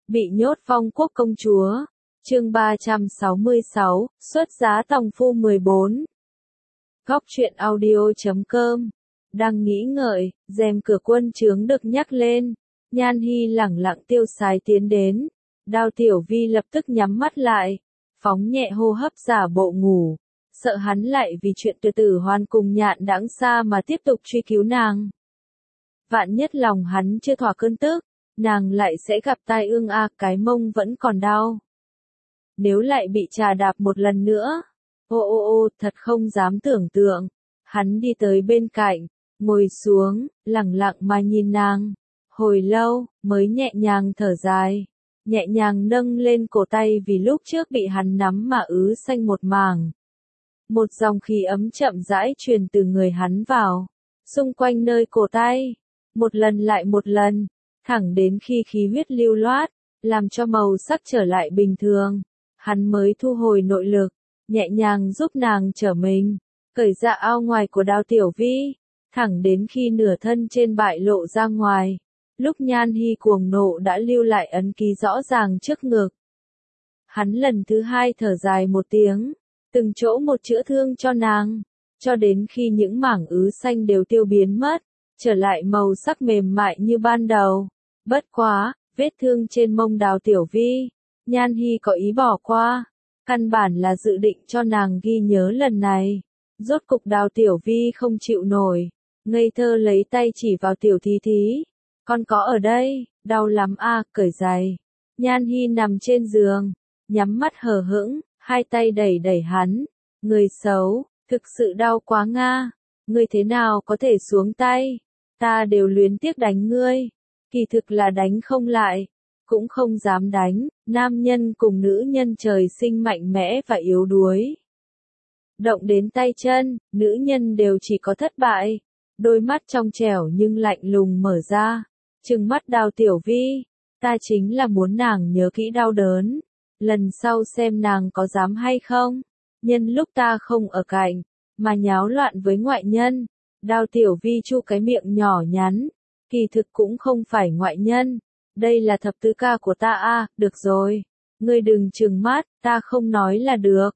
Bị nhốt Phong Quốc công chúa. Chương 366, xuất giá tòng phu 14. Góc truyện audio.com. Đang nghĩ ngợi, rèm cửa quân trướng được nhắc lên. Nhan Hi lẳng lặng tiêu sái tiến đến. Đao Tiểu Vi lập tức nhắm mắt lại, phóng nhẹ hô hấp giả bộ ngủ, sợ hắn lại vì chuyện từ Tử Hoan cùng Nhạn Đãng xa mà tiếp tục truy cứu nàng. Vạn nhất lòng hắn chưa thỏa cơn tức, nàng lại sẽ gặp tai ương cái mông vẫn còn đau. Nếu lại bị trà đạp một lần nữa, thật không dám tưởng tượng. Hắn đi tới bên cạnh, ngồi xuống, lẳng lặng mà nhìn nàng. Hồi lâu, mới nhẹ nhàng thở dài, nhẹ nhàng nâng lên cổ tay vì lúc trước bị hắn nắm mà ứ xanh một mảng. Một dòng khí ấm chậm rãi truyền từ người hắn vào, xung quanh nơi cổ tay, một lần lại một lần, thẳng đến khi khí huyết lưu loát, làm cho màu sắc trở lại bình thường. Hắn mới thu hồi nội lực, nhẹ nhàng giúp nàng trở mình, cởi dạ ao ngoài của Đao Tiểu Vi, thẳng đến khi nửa thân trên bại lộ ra ngoài. Lúc Nhan Hi cuồng nộ đã lưu lại ấn ký rõ ràng trước ngực. Hắn lần thứ hai thở dài một tiếng, từng chỗ một chữa thương cho nàng, cho đến khi những mảng ứ xanh đều tiêu biến mất, trở lại màu sắc mềm mại như ban đầu. Bất quá, vết thương trên mông Đao Tiểu Vi, Nhan Hi có ý bỏ qua, căn bản là dự định cho nàng ghi nhớ lần này. Rốt cục Đao Tiểu Vi không chịu nổi, ngây thơ lấy tay chỉ vào Tiểu Thí Thí. Con có ở đây, đau lắm cởi giày. Nhan Hi nằm trên giường, nhắm mắt hờ hững, hai tay đẩy đẩy hắn. Người xấu, thực sự đau quá nga. Ngươi thế nào có thể xuống tay? Ta đều luyến tiếc đánh ngươi. Kỳ thực là đánh không lại, cũng không dám đánh. Nam nhân cùng nữ nhân trời sinh mạnh mẽ và yếu đuối. Động đến tay chân, nữ nhân đều chỉ có thất bại. Đôi mắt trong trẻo nhưng lạnh lùng mở ra, trừng mắt Đao Tiểu Vi. Ta chính là muốn nàng nhớ kỹ đau đớn, lần sau xem nàng có dám hay không, nhân lúc ta không ở cạnh, mà nháo loạn với ngoại nhân. Đao Tiểu Vi chu cái miệng nhỏ nhắn, kỳ thực cũng không phải ngoại nhân, đây là thập tứ ca của ta được rồi, ngươi đừng trừng mắt, ta không nói là được.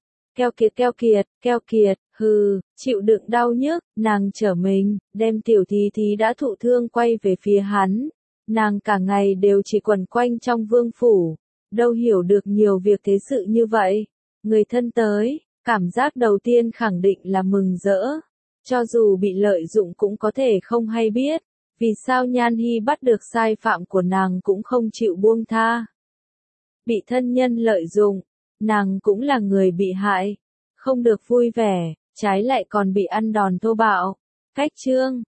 Keo kiệt, hừ, chịu đựng đau nhức, nàng trở mình, đem Tiểu Thí Thí đã thụ thương quay về phía hắn. Nàng cả ngày đều chỉ quẩn quanh trong vương phủ, đâu hiểu được nhiều việc thế sự như vậy. Người thân tới, cảm giác đầu tiên khẳng định là mừng rỡ. Cho dù bị lợi dụng cũng có thể không hay biết, vì sao Nhan Hi bắt được sai phạm của nàng cũng không chịu buông tha. Bị thân nhân lợi dụng, nàng cũng là người bị hại, không được vui vẻ, trái lại còn bị ăn đòn thô bạo. Cách chương